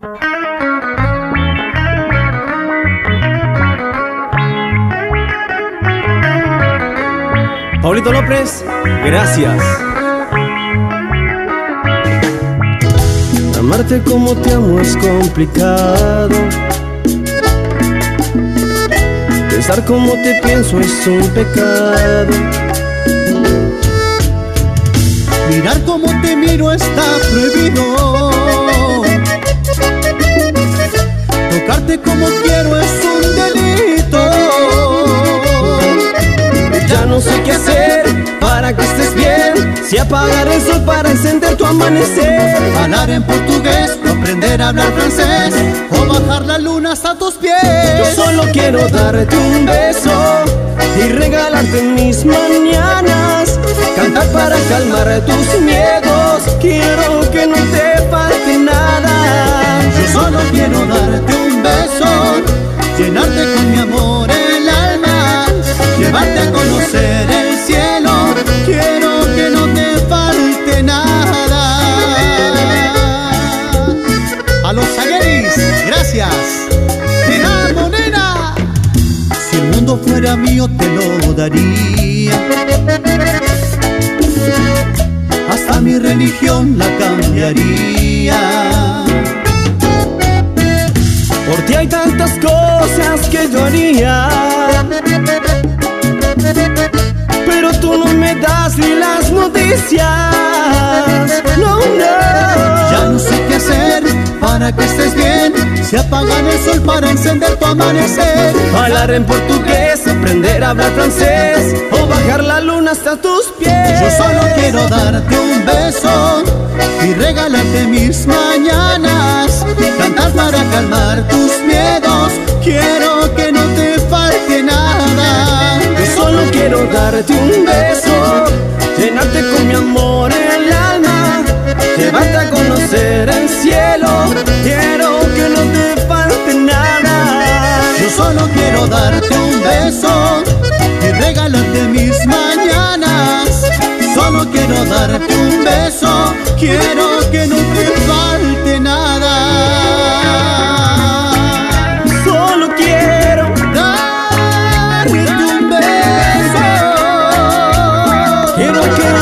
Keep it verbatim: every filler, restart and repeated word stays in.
Pablito López, gracias. Amarte como te amo es complicado. Pensar como te pienso es un pecado. Mirar como te miro está prohibido. Tocarte como quiero es un delito. Ya no sé qué hacer para que estés bien. Si apagar el sol para encender tu amanecer. Hablar en portugués o aprender a hablar francés, o bajar la luna hasta tus pies. Yo solo quiero darte un beso y regalarte mis mañanas. Cantar para calmar tus miedos. Quiero que no te falte nada. Yo solo quiero darte un beso, llenarte con mi amor el alma, llevarte a conocer el cielo. Quiero que no te falte nada. A los Zagueris, gracias. Nena Monena, si el mundo fuera mío te lo daría. Hasta mi religión la cambiaría. Por ti hay tantas cosas que yo haría, pero tú no me das ni las noticias. No, no. Ya no sé qué hacer para que estés bien. Se apagan el sol para encender tu amanecer. Hablar en portugués, aprender a hablar francés, o bajar la luna hasta tus pies. Yo solo quiero darte un beso y regalarte mis mañanas. Cantar para calmar tus miedos. Quiero que no te falte nada. Yo solo quiero darte un beso, llenarte con mi amor el alma, llevarte a conocer el cielo. Quiero que no te falte nada. Yo solo quiero darte un beso y regalarte mis mañanas. Solo quiero darte un beso. Quiero que no te falte nada. Solo quiero darte un beso. Quiero que